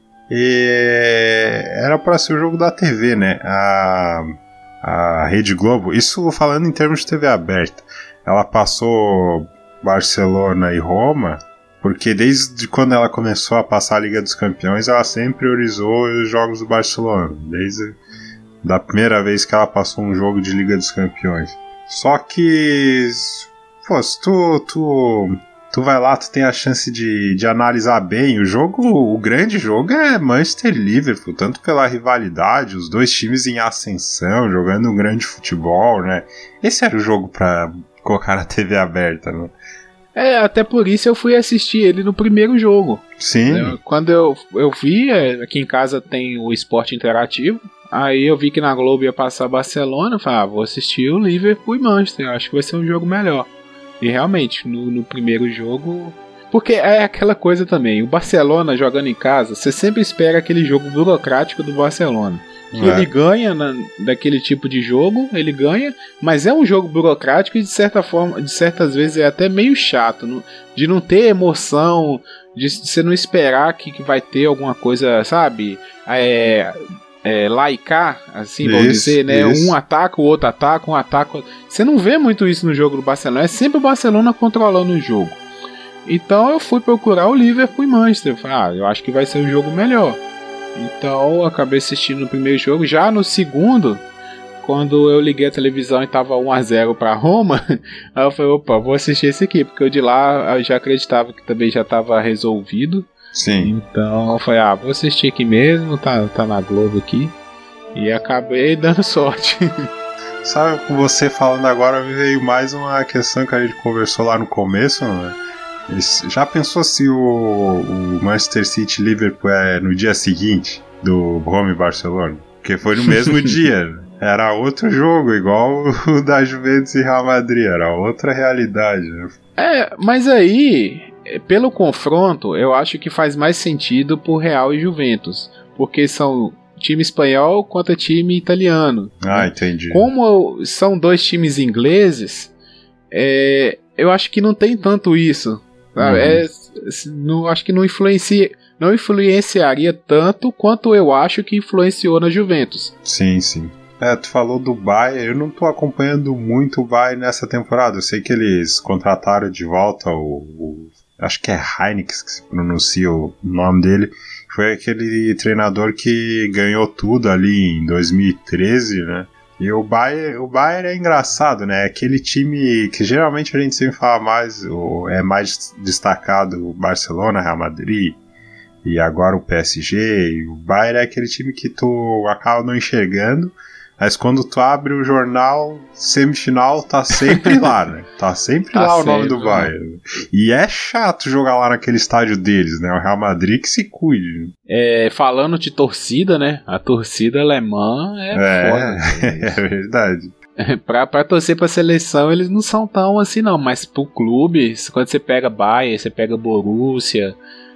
é, era pra ser o jogo da T V, né? A, a Rede Globo, isso falando em termos de T V aberta, ela passou Barcelona e Roma, porque desde quando ela começou a passar a Liga dos Campeões, ela sempre priorizou os jogos do Barcelona, desde da primeira vez que ela passou um jogo de Liga dos Campeões. Só que, pô, se tu, tu, tu vai lá, tu tem a chance de, de analisar bem o jogo, o grande jogo é Manchester e Liverpool, tanto pela rivalidade, os dois times em ascensão, jogando um grande futebol, né? Esse era o jogo pra colocar na T V aberta, né? É, até por isso eu fui assistir ele no primeiro jogo. Sim. Eu, quando eu, eu vi, aqui em casa tem o esporte interativo, aí eu vi que na Globo ia passar Barcelona, eu falei, ah, vou assistir o Liverpool e Manchester, acho que vai ser um jogo melhor. E realmente, no, no primeiro jogo... Porque é aquela coisa também, o Barcelona jogando em casa, você sempre espera aquele jogo burocrático do Barcelona. Que é. Ele ganha na, daquele tipo de jogo, ele ganha, mas é um jogo burocrático e de certa forma, de certas vezes é até meio chato, no, de não ter emoção, de, de você não esperar que, que vai ter alguma coisa, sabe, é, é, laicar, assim, vamos dizer, né, isso. Um ataca, o outro ataca, um ataca, você não vê muito isso no jogo do Barcelona, é sempre o Barcelona controlando o jogo. Então eu fui procurar o Liverpool e Manchester, eu falei, ah, eu acho que vai ser um jogo melhor. Então eu acabei assistindo no primeiro jogo. Já no segundo, quando eu liguei a televisão e tava um a zero pra Roma, aí eu falei, opa, vou assistir esse aqui, porque o de lá eu já acreditava que também já tava resolvido. Sim. Então eu falei, ah, vou assistir aqui mesmo, tá, tá na Globo aqui. E acabei dando sorte. Sabe, com você falando agora, veio mais uma questão que a gente conversou lá no começo, né? Já pensou se o, o Manchester City Liverpool é no dia seguinte do Roma e Barcelona? Porque foi no mesmo dia. Era outro jogo, igual o da Juventus e Real Madrid. Era outra realidade, né? É, mas aí, pelo confronto, eu acho que faz mais sentido pro Real e Juventus. Porque são time espanhol contra time italiano. Ah, né? entendi. Como são dois times ingleses, é, eu acho que não tem tanto isso. Uhum. É, não, acho que não, influencia, não influenciaria tanto quanto eu acho que influenciou na Juventus. Sim, sim. É, tu falou do Bayern, eu não tô acompanhando muito o Bayern nessa temporada. Eu sei que eles contrataram de volta o... o acho que é Heineken que se pronuncia o nome dele. Foi aquele treinador que ganhou tudo ali em dois mil e treze, né? E o Bayern, o Bayern é engraçado, né? É aquele time que geralmente a gente sempre fala mais, é mais destacado o Barcelona, Real Madrid e agora o P S G. E o Bayern é aquele time que tu acaba não enxergando, mas quando tu abre o jornal, semifinal tá sempre lá, né? Tá sempre tá lá sempre, o nome do Bayern. Né? E é chato jogar lá naquele estádio deles, né? O Real Madrid que se cuide. É, falando de torcida, né? A torcida alemã é, é foda. Né? É verdade. pra, pra torcer pra seleção, eles não são tão assim não, mas pro clube, quando você pega Bayern, você pega Borussia,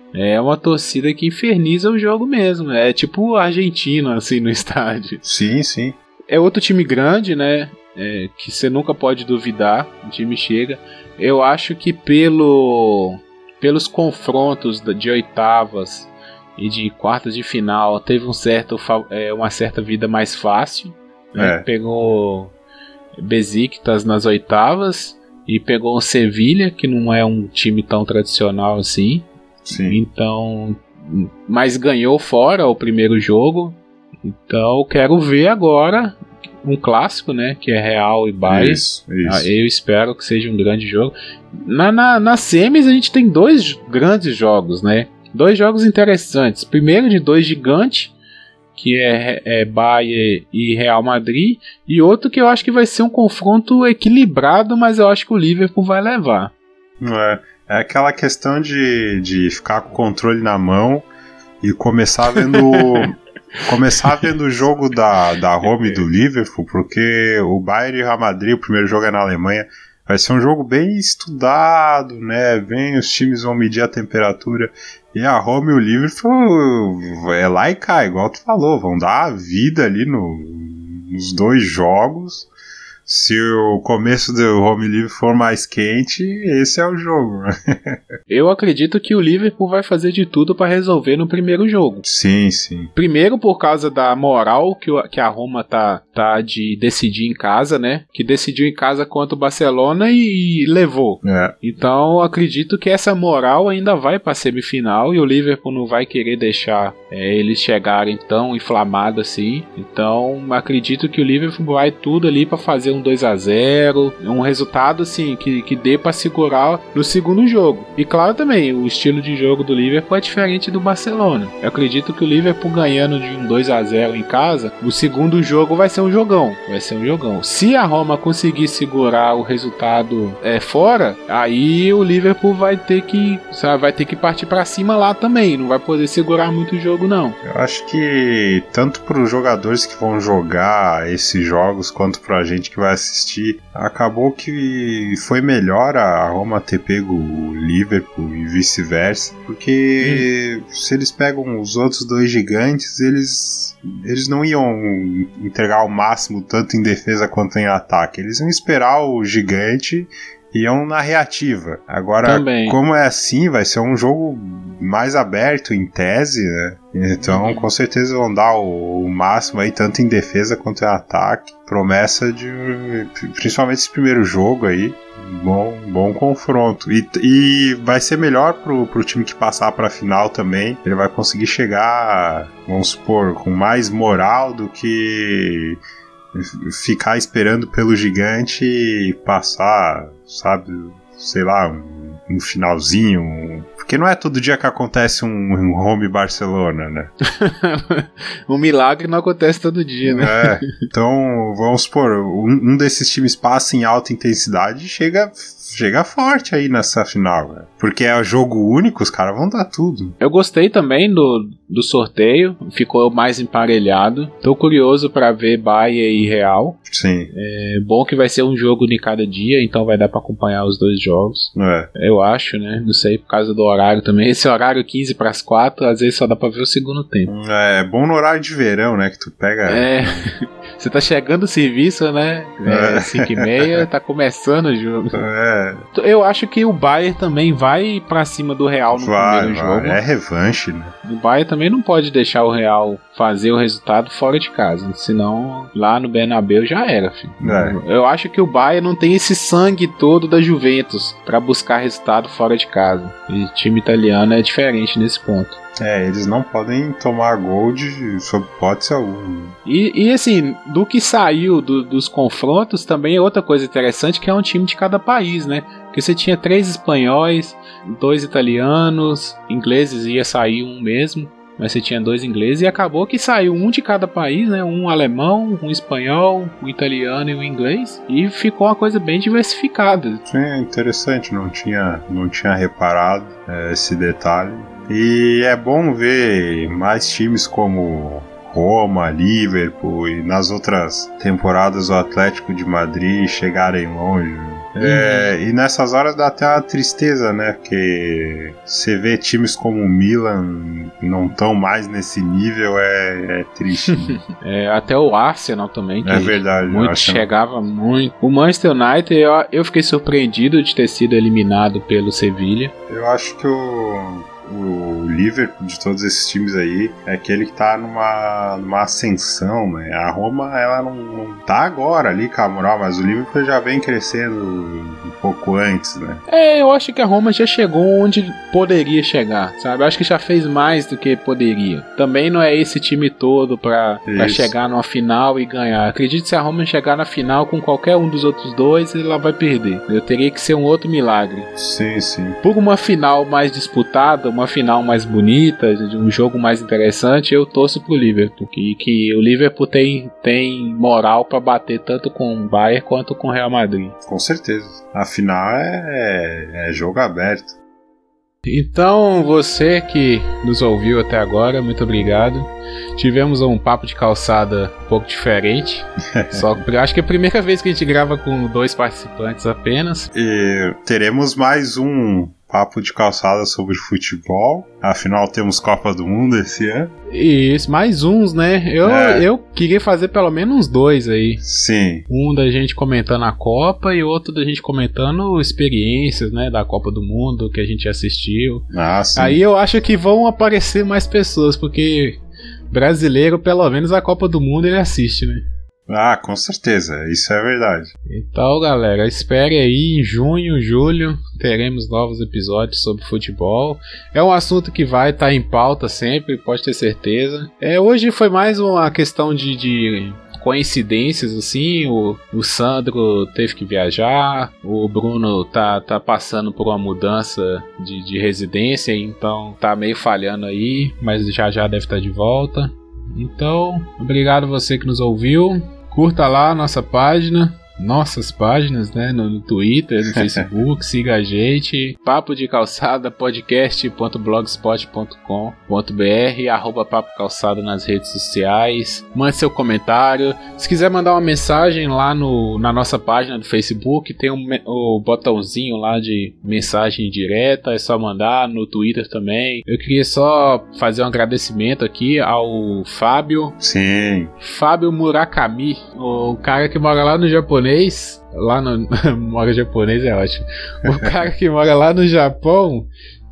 é uma torcida que inferniza o jogo mesmo. É tipo Argentina, assim, no estádio. Sim, sim. É outro time grande, né? É, que você nunca pode duvidar. O time chega. Eu acho que pelo, pelos confrontos de oitavas e de quartas de final, teve um certo, é, uma certa vida mais fácil. Né? É. Pegou Besiktas nas oitavas e pegou o Sevilha, que não é um time tão tradicional assim. Sim. Então, mas ganhou fora o primeiro jogo. Então quero ver agora um clássico, né? Que é Real e Bayern. Isso, isso. Eu espero que seja um grande jogo. Na, na, na semis a gente tem dois grandes jogos, né? Dois jogos interessantes. Primeiro de dois gigantes, que é, é Bayern e Real Madrid. E outro que eu acho que vai ser um confronto equilibrado, mas eu acho que o Liverpool vai levar. É, é aquela questão de, de ficar com o controle na mão e começar vendo... Começar vendo o jogo da, da Roma e do Liverpool, porque o Bayern e o Real Madrid, o primeiro jogo é na Alemanha, vai ser um jogo bem estudado, né? Vem, os times vão medir a temperatura, e a Roma e o Liverpool é lá e cá, igual tu falou, vão dar a vida ali no, nos dois jogos. Se o começo do home Liverpool for mais quente, esse é o jogo. Eu acredito que o Liverpool vai fazer de tudo para resolver no primeiro jogo. Sim, sim. Primeiro por causa da moral que, o, que a Roma tá, tá de decidir em casa, né? Que decidiu em casa contra o Barcelona e, e levou. É. Então acredito que essa moral ainda vai para semifinal e o Liverpool não vai querer deixar é, eles chegarem tão inflamados assim. Então acredito que o Liverpool vai tudo ali para fazer um dois a zero, um resultado assim que, que dê para segurar no segundo jogo. E claro também, o estilo de jogo do Liverpool é diferente do Barcelona. Eu acredito que o Liverpool ganhando de um dois a zero em casa, o segundo jogo vai ser um jogão, vai ser um jogão. Se a Roma conseguir segurar o resultado é, fora, aí o Liverpool vai ter que, sabe, vai ter que partir para cima lá também, não vai poder segurar muito o jogo não. Eu acho que tanto para os jogadores que vão jogar esses jogos quanto para a gente que vai assistir, acabou que foi melhor a Roma ter pego o Liverpool e vice-versa, porque hum. se eles pegam os outros dois gigantes, eles, eles não iam entregar o máximo tanto em defesa quanto em ataque, eles iam esperar o gigante e iam na reativa. Agora, também. Como é assim, vai ser um jogo mais aberto em tese, né? Então, uhum. com certeza vão dar o, o máximo aí, tanto em defesa quanto em ataque. Promessa de, principalmente esse primeiro jogo aí, bom, bom confronto. E, e vai ser melhor pro, pro time que passar pra final também. Ele vai conseguir chegar, vamos supor, com mais moral do que ficar esperando pelo gigante e passar, sabe, sei lá, um, um finalzinho, um... porque não é todo dia que acontece um, um home Barcelona, né? Um milagre não acontece todo dia, né? É, então, vamos supor, um, um desses times passa em alta intensidade e chega... Chega forte aí nessa final, né? Porque é jogo único, os caras vão dar tudo. Eu gostei também do, do sorteio, ficou mais emparelhado. Tô curioso pra ver Bayern e Real. Sim. É bom que vai ser um jogo de cada dia, então vai dar pra acompanhar os dois jogos. É. Eu acho, né? Não sei, por causa do horário também. Esse horário quinze para as quatro, às vezes só dá pra ver o segundo tempo. É, bom no horário de verão, né? Que tu pega... É... Você tá chegando o serviço, né? É, cinco e meia, tá começando o jogo. É. Eu acho que o Bayern também vai pra cima do Real no vai, primeiro vai. jogo. É revanche, né? O Bayern também não pode deixar o Real fazer o resultado fora de casa, senão lá no Bernabéu já era, filho. É. Eu acho que o Bayern não tem esse sangue todo da Juventus pra buscar resultado fora de casa. E o time italiano é diferente nesse ponto. É, eles não podem tomar gol de sob hipótese alguma. E, e assim, do que saiu do, dos confrontos também é outra coisa interessante, que é um time de cada país, né? Porque você tinha três espanhóis, dois italianos, ingleses ia sair um mesmo, mas você tinha dois ingleses e acabou que saiu um de cada país, né? Um alemão, um espanhol, um italiano e um inglês, e ficou uma coisa bem diversificada. Sim, é interessante, não tinha, não tinha reparado é, esse detalhe. E é bom ver mais times como Roma, Liverpool e nas outras temporadas o Atlético de Madrid chegarem longe. Uhum. É, e nessas horas dá até uma tristeza, né? Porque você vê times como o Milan não estão mais nesse nível, é, é triste. Né? É, até o Arsenal também, que é verdade, muito chegava muito. O Manchester United, eu, eu fiquei surpreendido de ter sido eliminado pelo Sevilla. Eu acho que o... o Liverpool de todos esses times aí é aquele que tá numa, numa ascensão, né? A Roma, ela não, não tá agora ali com a moral, mas o Liverpool já vem crescendo um pouco antes, né? É, eu acho que a Roma já chegou onde poderia chegar, sabe? Eu acho que já fez mais do que poderia. Também não é esse time todo pra, pra chegar numa final e ganhar. Acredito que se a Roma chegar na final com qualquer um dos outros dois, ela vai perder. Eu teria que ser um outro milagre. Sim, sim. Por uma final mais disputada, uma final mais bonita, um jogo mais interessante, eu torço pro Liverpool, que, que o Liverpool tem, tem moral pra bater tanto com o Bayern quanto com o Real Madrid. Com certeza, a final é, é jogo aberto. Então, você que nos ouviu até agora, muito obrigado. Tivemos um papo de calçada um pouco diferente. Só acho que é a primeira vez que a gente grava com dois participantes apenas. E teremos mais um papo de calçada sobre futebol. Afinal, temos Copa do Mundo esse ano. Isso, mais uns, né? Eu, é. eu queria fazer pelo menos uns dois aí. Sim. Um da gente comentando a Copa e outro da gente comentando experiências, né? Da Copa do Mundo que a gente assistiu. Ah, sim. Aí eu acho que vão aparecer mais pessoas, porque brasileiro, pelo menos a Copa do Mundo ele assiste, né? Ah, com certeza, isso é verdade. Então, galera, espere aí, em junho, julho, teremos novos episódios sobre futebol. É um assunto que vai estar tá em pauta sempre, pode ter certeza. É, hoje foi mais uma questão de, de coincidências, assim. O, o Sandro teve que viajar, o Bruno tá, tá passando por uma mudança de, de residência, então tá meio falhando aí, mas já já deve estar de volta. Então, obrigado você que nos ouviu. Curta lá a nossa página, nossas páginas, né, no, no Twitter, no Facebook, siga a gente, papo de calçada podcast ponto blogspot ponto com ponto br, arroba papo calçada nas redes sociais, mande seu comentário, se quiser mandar uma mensagem lá no, na nossa página do Facebook, tem um, o botãozinho lá de mensagem direta, é só mandar, no Twitter também. Eu queria só fazer um agradecimento aqui ao Fábio, sim, Fábio Murakami, o cara que mora lá no japonês, lá no mora japonês é ótimo. O cara que mora lá no Japão,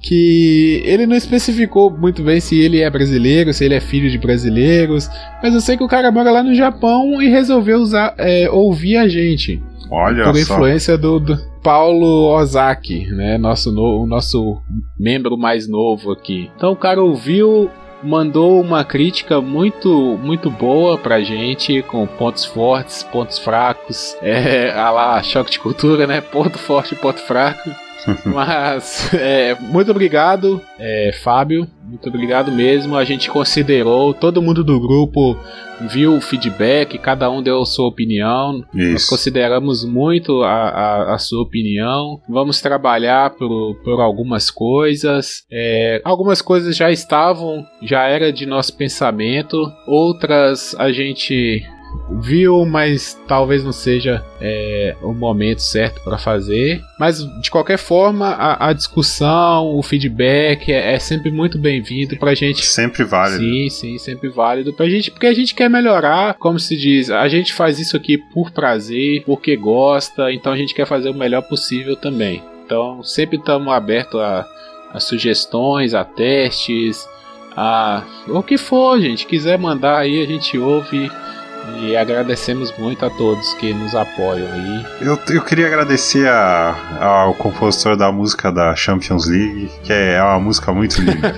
que ele não especificou muito bem se ele é brasileiro, se ele é filho de brasileiros, mas eu sei que o cara mora lá no Japão e resolveu usar, é, ouvir a gente. Olha por só. influência do, do Paulo Ozaki, né, nosso, no, nosso membro mais novo aqui. Então o cara ouviu, mandou uma crítica muito, muito boa pra gente, com pontos fortes, pontos fracos, é, a lá, choque de cultura, né? Ponto forte e ponto fraco. Mas, é, muito obrigado, é, Fábio, muito obrigado mesmo. A gente considerou, todo mundo do grupo viu o feedback, cada um deu a sua opinião. Isso. Nós consideramos muito a, a, a sua opinião. Vamos trabalhar por, por algumas coisas. É, algumas coisas já estavam, já era de nosso pensamento, outras a gente viu, mas talvez não seja é, o momento certo para fazer. Mas de qualquer forma, a, a discussão, o feedback é, é sempre muito bem-vindo pra gente. Sempre válido. Sim, sim, sempre válido pra gente, porque a gente quer melhorar, como se diz, a gente faz isso aqui por prazer, porque gosta, então a gente quer fazer o melhor possível também. Então sempre estamos abertos a, a sugestões, a testes, a o que for, gente, quiser mandar aí, a gente ouve. E agradecemos muito a todos que nos apoiam aí. Eu, eu queria agradecer a, ao compositor da música da Champions League, que é uma música muito linda.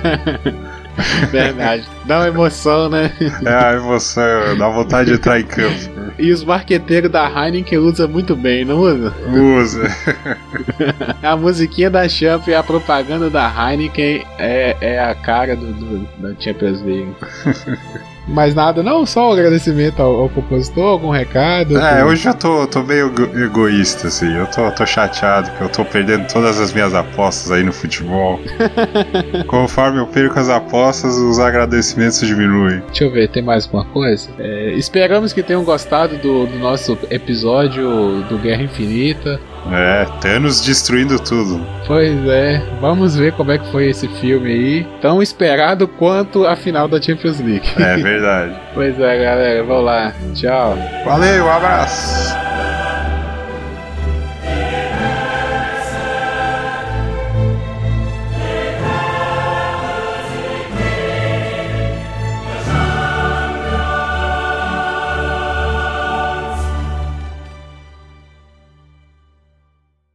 Verdade. Dá uma emoção, né? É, a emoção, dá vontade de entrar em campo. E os marqueteiros da Heineken usam muito bem, não usa? Usa. A musiquinha da Champions e a propaganda da Heineken é, é a cara do, do, da Champions League. Mais nada, não? Só um agradecimento ao, ao compositor, algum recado? É, hoje eu tô, tô meio egoísta, assim. Eu tô, tô chateado que eu tô perdendo todas as minhas apostas aí no futebol. Conforme eu perco as apostas, os agradecimentos diminuem. Deixa eu ver, tem mais alguma coisa? É, esperamos que tenham gostado do, do nosso episódio do Guerra Infinita. É, Thanos destruindo tudo. Pois é, vamos ver como é que foi esse filme aí. Tão esperado quanto a final da Champions League. É verdade. Pois é, galera, vamos lá. Tchau. Valeu, um abraço.